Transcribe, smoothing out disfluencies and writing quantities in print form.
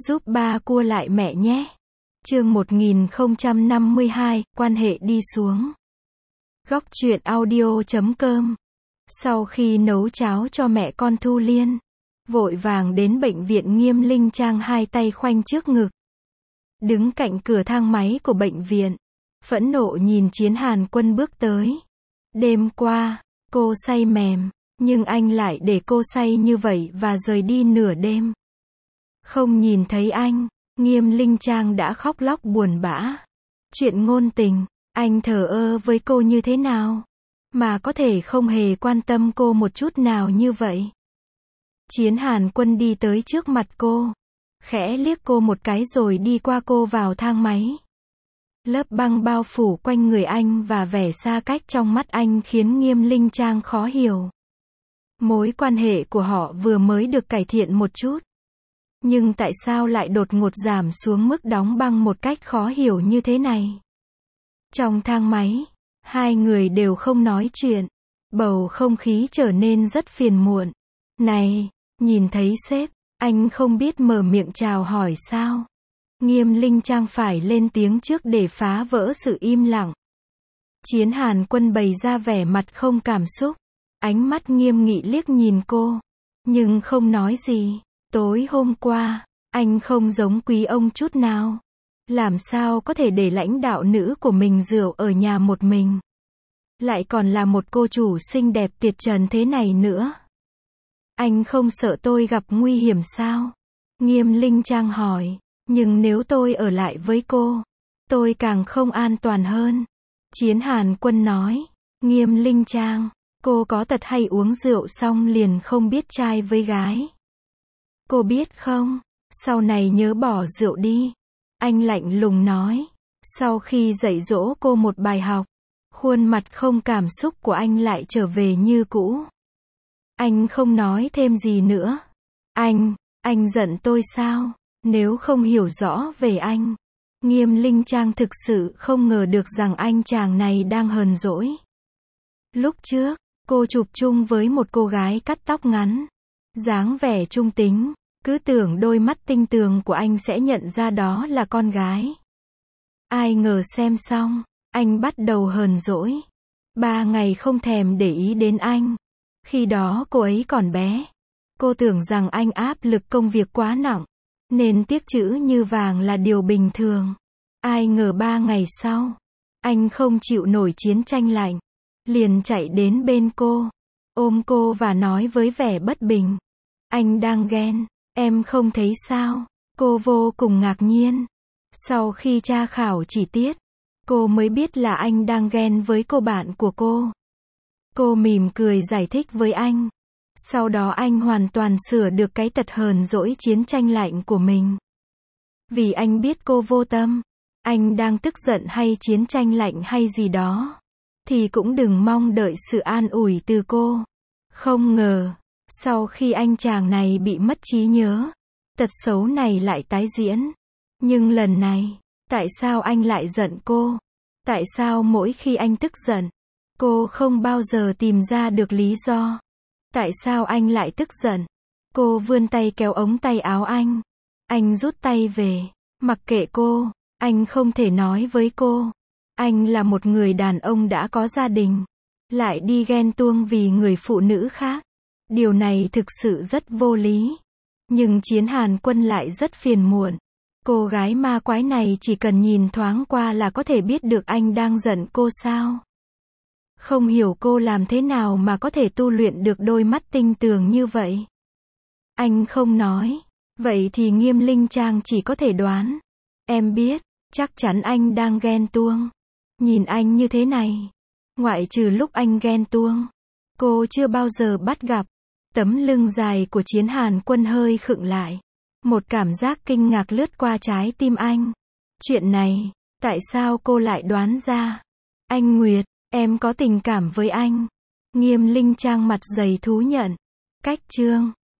Giúp ba cua lại mẹ nhé. Chương 1052, quan hệ đi xuống. Góc truyện audio.com. Sau khi nấu cháo cho mẹ con Thu Liên, vội vàng đến bệnh viện Nghiêm Linh Trang, hai tay khoanh trước ngực, đứng cạnh cửa thang máy của bệnh viện, phẫn nộ nhìn Chiến Hàn Quân bước tới. Đêm qua, cô say mềm, nhưng anh lại để cô say như vậy và rời đi nửa đêm. Không nhìn thấy anh, Nghiêm Linh Trang đã khóc lóc buồn bã. Chuyện ngôn tình, anh thờ ơ với cô như thế nào, mà có thể không hề quan tâm cô một chút nào như vậy. Chiến Hàn Quân đi tới trước mặt cô, khẽ liếc cô một cái rồi đi qua cô vào thang máy. Lớp băng bao phủ quanh người anh và vẻ xa cách trong mắt anh khiến Nghiêm Linh Trang khó hiểu. Mối quan hệ của họ vừa mới được cải thiện một chút, nhưng tại sao lại đột ngột giảm xuống mức đóng băng một cách khó hiểu như thế này? Trong thang máy, hai người đều không nói chuyện. Bầu không khí trở nên rất phiền muộn. Này, nhìn thấy sếp, anh không biết mở miệng chào hỏi sao? Nghiêm Linh Trang phải lên tiếng trước để phá vỡ sự im lặng. Chiến Hàn Quân bày ra vẻ mặt không cảm xúc, ánh mắt nghiêm nghị liếc nhìn cô, nhưng không nói gì. Tối hôm qua, anh không giống quý ông chút nào. Làm sao có thể để lãnh đạo nữ của mình rượu ở nhà một mình? Lại còn là một cô chủ xinh đẹp tuyệt trần thế này nữa. Anh không sợ tôi gặp nguy hiểm sao? Nghiêm Linh Trang hỏi. Nhưng nếu tôi ở lại với cô, tôi càng không an toàn hơn. Chiến Hàn Quân nói. Nghiêm Linh Trang, cô có tật hay uống rượu xong liền không biết trai với gái. Cô biết không, sau này nhớ bỏ rượu đi. Anh lạnh lùng nói. Sau khi dạy dỗ cô một bài học, khuôn mặt không cảm xúc của anh lại trở về như cũ. Anh không nói thêm gì nữa. Anh giận tôi sao? Nếu không hiểu rõ về anh. Nghiêm Linh Trang thực sự không ngờ được rằng anh chàng này đang hờn dỗi. Lúc trước, cô chụp chung với một cô gái cắt tóc ngắn, dáng vẻ trung tính, cứ tưởng đôi mắt tinh tường của anh sẽ nhận ra đó là con gái. Ai ngờ xem xong, anh bắt đầu hờn dỗi. 3 ngày không thèm để ý đến anh. Khi đó cô ấy còn bé. Cô tưởng rằng anh áp lực công việc quá nặng, nên tiếc chữ như vàng là điều bình thường. Ai ngờ 3 ngày sau, anh không chịu nổi chiến tranh lạnh, liền chạy đến bên cô, ôm cô và nói với vẻ bất bình. Anh đang ghen, em không thấy sao? Cô vô cùng ngạc nhiên. Sau khi tra khảo chi tiết, cô mới biết là anh đang ghen với cô bạn của cô. Cô mỉm cười giải thích với anh. Sau đó anh hoàn toàn sửa được cái tật hờn dỗi chiến tranh lạnh của mình. Vì anh biết cô vô tâm, anh đang tức giận hay chiến tranh lạnh hay gì đó, thì cũng đừng mong đợi sự an ủi từ cô. Không ngờ, sau khi anh chàng này bị mất trí nhớ, tật xấu này lại tái diễn. Nhưng lần này, tại sao anh lại giận cô? Tại sao mỗi khi anh tức giận, cô không bao giờ tìm ra được lý do? Tại sao anh lại tức giận? Cô vươn tay kéo ống tay áo anh. Anh rút tay về. Mặc kệ cô, anh không thể nói với cô. Anh là một người đàn ông đã có gia đình, lại đi ghen tuông vì người phụ nữ khác. Điều này thực sự rất vô lý. Nhưng Chiến Hàn Quân lại rất phiền muộn. Cô gái ma quái này chỉ cần nhìn thoáng qua là có thể biết được anh đang giận cô sao? Không hiểu cô làm thế nào mà có thể tu luyện được đôi mắt tinh tường như vậy. Anh không nói. Vậy thì Nghiêm Linh Trang chỉ có thể đoán. Em biết, chắc chắn anh đang ghen tuông. Nhìn anh như thế này, ngoại trừ lúc anh ghen tuông, cô chưa bao giờ bắt gặp. Tấm lưng dài của Chiến Hàn Quân hơi khựng lại. Một cảm giác kinh ngạc lướt qua trái tim anh. Chuyện này, tại sao cô lại đoán ra? Anh Nguyệt, em có tình cảm với anh. Nghiêm Linh Trang mặt dày thú nhận. Cách chương